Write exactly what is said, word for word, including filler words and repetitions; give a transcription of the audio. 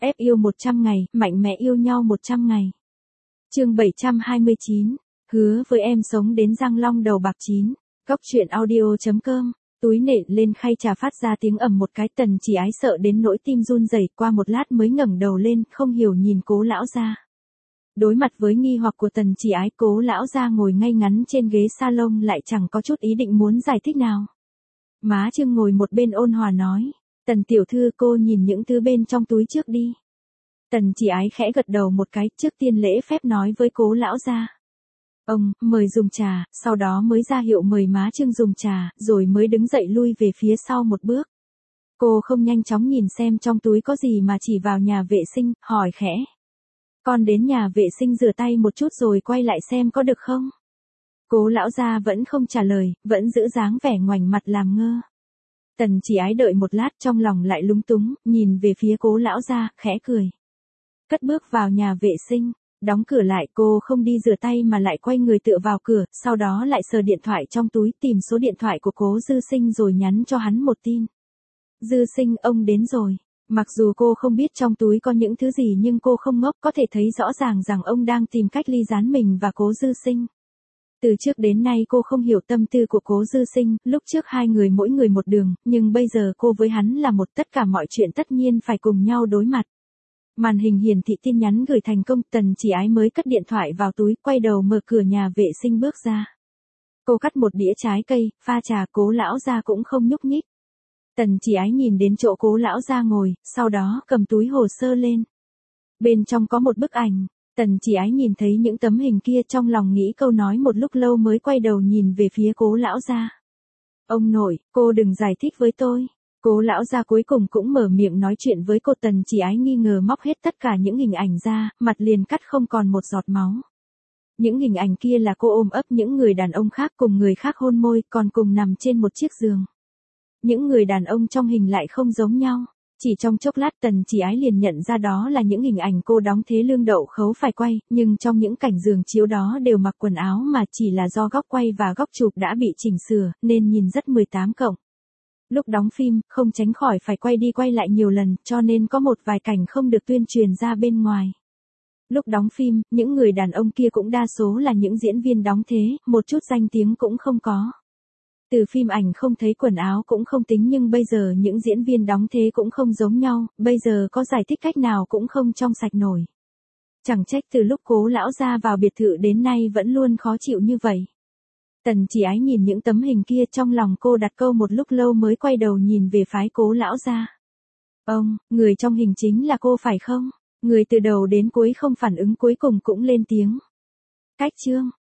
ép yêu một trăm ngày, mạnh mẽ yêu nhau một trăm ngày. Chương bảy trăm hai mươi chín, hứa với em sống đến răng long đầu bạc chín. Góc truyện audio chấm com. Túi nện lên khay trà phát ra tiếng ầm một cái, Tần Chỉ Ái sợ đến nỗi tim run rẩy, qua một lát mới ngẩng đầu lên, không hiểu nhìn Cố lão gia. Đối mặt với nghi hoặc của Tần Chỉ Ái, Cố lão gia ngồi ngay ngắn trên ghế salon lại chẳng có chút ý định muốn giải thích nào. Má Trương ngồi một bên ôn hòa nói, Tần tiểu thư, cô nhìn những thứ bên trong túi trước đi. Tần Chỉ Ái khẽ gật đầu một cái, trước tiên lễ phép nói với Cố lão gia. Ông, mời dùng trà, sau đó mới ra hiệu mời má Trương dùng trà, rồi mới đứng dậy lui về phía sau một bước. Cô không nhanh chóng nhìn xem trong túi có gì mà chỉ vào nhà vệ sinh, hỏi khẽ. Con đến nhà vệ sinh rửa tay một chút rồi quay lại xem có được không? Cố lão gia vẫn không trả lời, vẫn giữ dáng vẻ ngoảnh mặt làm ngơ. Tần Chỉ Ái đợi một lát trong lòng lại lúng túng, nhìn về phía Cố lão gia, khẽ cười. Cất bước vào nhà vệ sinh. Đóng cửa lại, cô không đi rửa tay mà lại quay người tựa vào cửa, sau đó lại sờ điện thoại trong túi tìm số điện thoại của Cố Dư Sinh rồi nhắn cho hắn một tin. Dư Sinh, ông đến rồi. Mặc dù cô không biết trong túi có những thứ gì nhưng cô không ngốc, có thể thấy rõ ràng rằng ông đang tìm cách ly gián mình và Cố Dư Sinh. Từ trước đến nay cô không hiểu tâm tư của Cố Dư Sinh, lúc trước hai người mỗi người một đường, nhưng bây giờ cô với hắn là một, tất cả mọi chuyện tất nhiên phải cùng nhau đối mặt. Màn hình hiển thị tin nhắn gửi thành công, Tần Chỉ Ái mới cất điện thoại vào túi, quay đầu mở cửa nhà vệ sinh bước ra. Cô cắt một đĩa trái cây, pha trà, Cố lão gia cũng không nhúc nhích. Tần Chỉ Ái nhìn đến chỗ Cố lão gia ngồi, sau đó cầm túi hồ sơ lên. Bên trong có một bức ảnh, Tần Chỉ Ái nhìn thấy những tấm hình kia trong lòng nghĩ câu nói một lúc lâu mới quay đầu nhìn về phía Cố lão gia. Ông nội, cô đừng giải thích với tôi. Cố lão gia cuối cùng cũng mở miệng nói chuyện với cô. Tần Chỉ Ái nghi ngờ móc hết tất cả những hình ảnh ra, mặt liền cắt không còn một giọt máu. Những hình ảnh kia là cô ôm ấp những người đàn ông khác, cùng người khác hôn môi, còn cùng nằm trên một chiếc giường. Những người đàn ông trong hình lại không giống nhau. Chỉ trong chốc lát Tần Chỉ Ái liền nhận ra đó là những hình ảnh cô đóng thế lương đậu khấu phải quay, nhưng trong những cảnh giường chiếu đó đều mặc quần áo mà chỉ là do góc quay và góc chụp đã bị chỉnh sửa, nên nhìn rất mười tám cộng. Lúc đóng phim, không tránh khỏi phải quay đi quay lại nhiều lần, cho nên có một vài cảnh không được tuyên truyền ra bên ngoài. Lúc đóng phim, những người đàn ông kia cũng đa số là những diễn viên đóng thế, một chút danh tiếng cũng không có. Từ phim ảnh không thấy quần áo cũng không tính, nhưng bây giờ những diễn viên đóng thế cũng không giống nhau, bây giờ có giải thích cách nào cũng không trong sạch nổi. Chẳng trách từ lúc Cố lão gia vào biệt thự đến nay vẫn luôn khó chịu như vậy. Tần Chỉ Ái nhìn những tấm hình kia trong lòng cô đặt câu một lúc lâu mới quay đầu nhìn về phái Cố lão gia. Ông, người trong hình chính là cô phải không? Người từ đầu đến cuối không phản ứng cuối cùng cũng lên tiếng. Cách Trương,